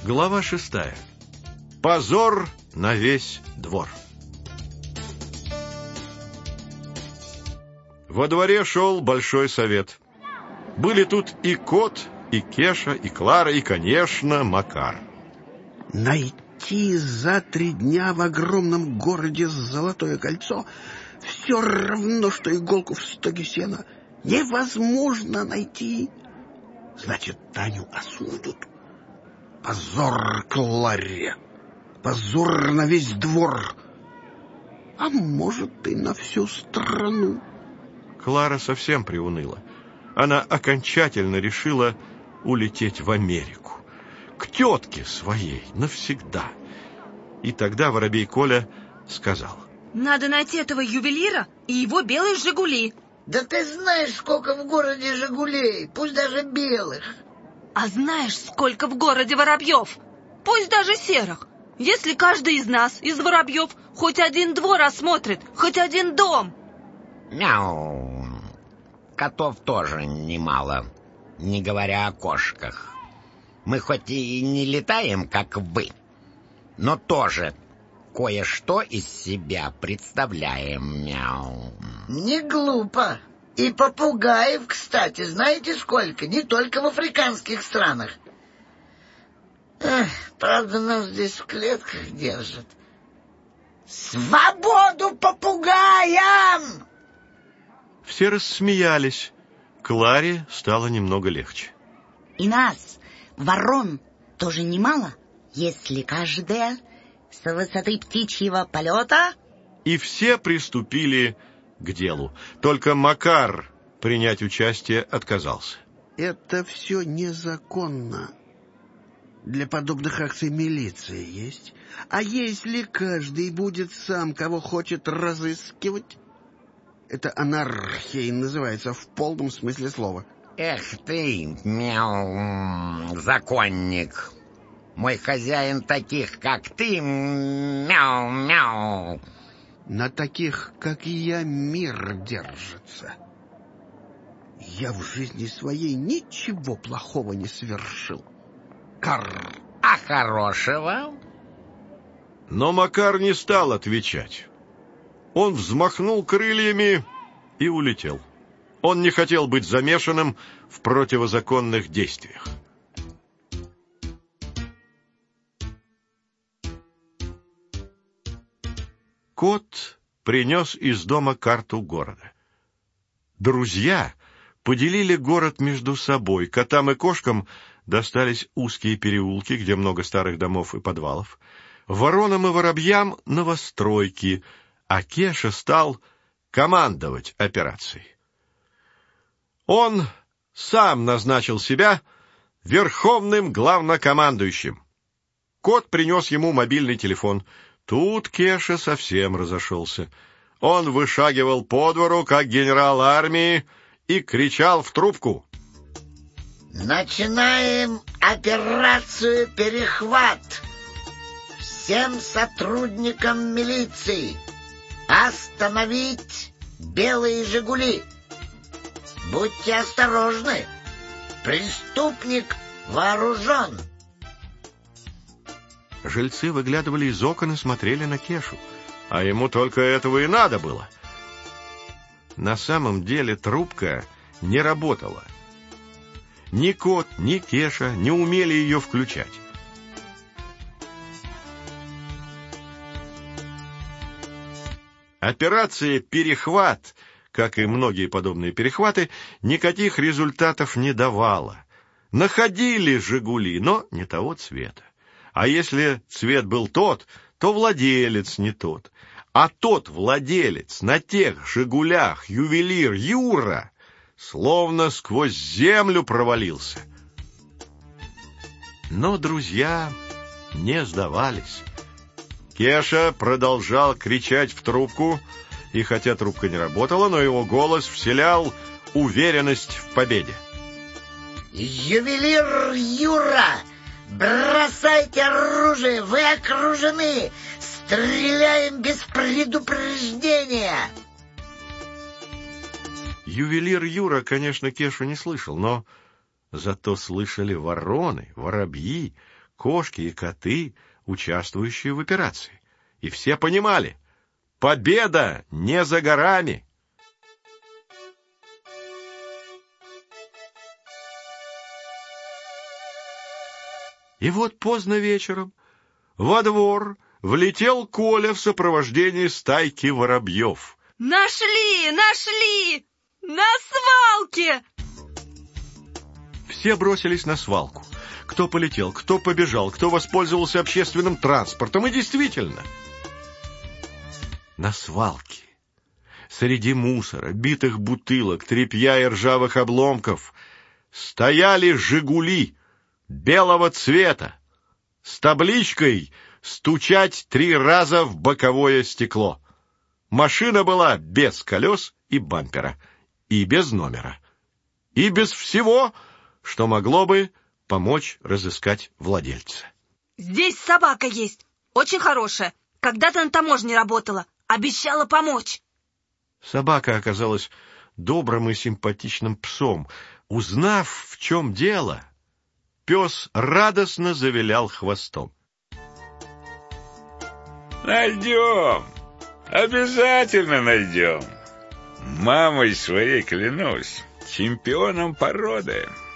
Глава 6. Позор на весь двор. Во дворе шел большой совет. Были тут и Кот, и Кеша, и Клара, и, конечно, Макар. Найти за 3 дня в огромном городе золотое кольцо все равно, что иголку в стоге сена. Невозможно найти. Значит, Таню осудят. Позор Кларе, позор на весь двор, а может и на всю страну. Клара совсем приуныла. Она окончательно решила улететь в Америку, к тетке своей навсегда. И тогда воробей Коля сказал: надо найти этого ювелира и его белые «Жигули». Да ты знаешь, сколько в городе «Жигулей», пусть даже белых. А знаешь, сколько в городе воробьев? Пусть даже серых. Если каждый из нас, из воробьев, хоть один двор осмотрит, хоть один дом. Мяу. Котов тоже немало, не говоря о кошках. Мы хоть и не летаем, как вы, но тоже кое-что из себя представляем. Мяу. Не глупо. И попугаев, кстати, знаете сколько? Не только в африканских странах. Правда, нас здесь в клетках держат. Свободу попугаям! Все рассмеялись. Кларе стало немного легче. И нас, ворон, тоже немало, если каждая с высоты птичьего полета. И все приступили к делу. Только Макар принять участие отказался. Это все незаконно. Для подобных акций милиция есть. А если каждый будет сам, кого хочет, разыскивать? Это анархия и называется в полном смысле слова. Эх ты, мяу, законник. Мой хозяин таких, как ты, мяу-мяу. На таких, как и я, мир держится. Я в жизни своей ничего плохого не совершил. Карр. А хорошего? Но Макар не стал отвечать. Он взмахнул крыльями и улетел. Он не хотел быть замешанным в противозаконных действиях. Кот принес из дома карту города. Друзья поделили город между собой. Котам и кошкам достались узкие переулки, где много старых домов и подвалов. Воронам и воробьям — новостройки, а Кеша стал командовать операцией. Он сам назначил себя верховным главнокомандующим. Кот принес ему мобильный телефон. Тут Кеша совсем разошелся. Он вышагивал по двору, как генерал армии, и кричал в трубку: начинаем операцию «Перехват». Всем сотрудникам милиции остановить белые «Жигули». Будьте осторожны. Преступник вооружен. Жильцы выглядывали из окон и смотрели на Кешу, а ему только этого и надо было. На самом деле трубка не работала. Ни Кот, ни Кеша не умели ее включать. Операция «Перехват», как и многие подобные перехваты, никаких результатов не давала. Находили «Жигули», но не того цвета. А если цвет был тот, то владелец не тот. А тот владелец на тех «Жигулях», ювелир Юра, словно сквозь землю провалился. Но друзья не сдавались. Кеша продолжал кричать в трубку, и хотя трубка не работала, но его голос вселял уверенность в победе. Ювелир Юра! Бросайте оружие, вы окружены! Стреляем без предупреждения! Ювелир Юра, конечно, Кешу не слышал, но зато слышали вороны, воробьи, кошки и коты, участвующие в операции. И все понимали, победа не за горами. И вот поздно вечером во двор влетел Коля в сопровождении стайки воробьев. Нашли! Нашли! На свалке! Все бросились на свалку. Кто полетел, кто побежал, кто воспользовался общественным транспортом. И действительно, на свалке, среди мусора, битых бутылок, тряпья и ржавых обломков, стояли «Жигули» белого цвета с табличкой «Стучать 3 раза в боковое стекло». Машина была без колес и бампера, и без номера, и без всего, что могло бы помочь разыскать владельца. Здесь собака есть, очень хорошая. Когда-то на таможне работала, обещала помочь. Собака оказалась добрым и симпатичным псом. Узнав, в чем дело, пес радостно завилял хвостом. Найдем! Обязательно найдем! Мамой своей клянусь, чемпионом породы.